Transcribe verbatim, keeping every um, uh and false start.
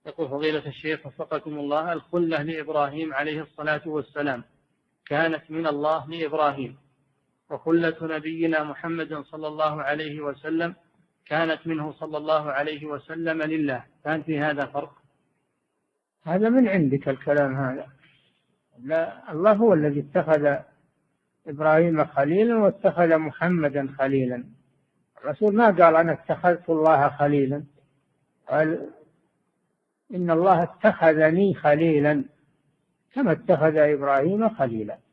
يقول فضيلة الشيخ وفقكم الله، الخلة لإبراهيم عليه الصلاة والسلام كانت من الله لإبراهيم، وخلة نبينا محمد صلى الله عليه وسلم كانت منه صلى الله عليه وسلم لله، كان في هذا فرق؟ هذا من عندك الكلام هذا. لا، الله هو الذي اتخذ إبراهيم خليلا واتخذ محمدا خليلا. الرسول ما قال أنا اتخذت الله خليلا، قال إن الله اتخذني خليلا كما اتخذ إبراهيم خليلا.